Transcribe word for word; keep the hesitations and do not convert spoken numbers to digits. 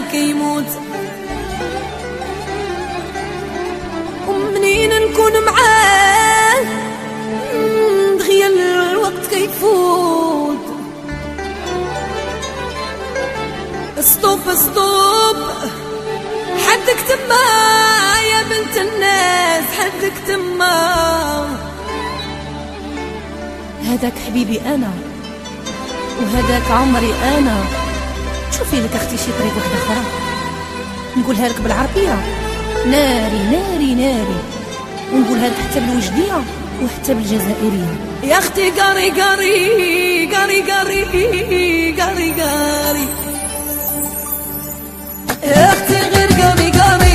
كيموت، ومنين نكون معاه دغيا الوقت كيفوت. ستوب ستوب حدك تما يا بنت الناس، حدك تما. هذاك حبيبي انا وهذاك عمري انا. شوفي لك اختي شي طريق واحده اخرى نقولها لك بالعربيه، ناري ناري ناري، ونقولها لك حتى بالوجديه وحتى بالجزائريه. يا اختي قاري قاري قاري قاري قاري قاري، يا اختي غير قاري قاري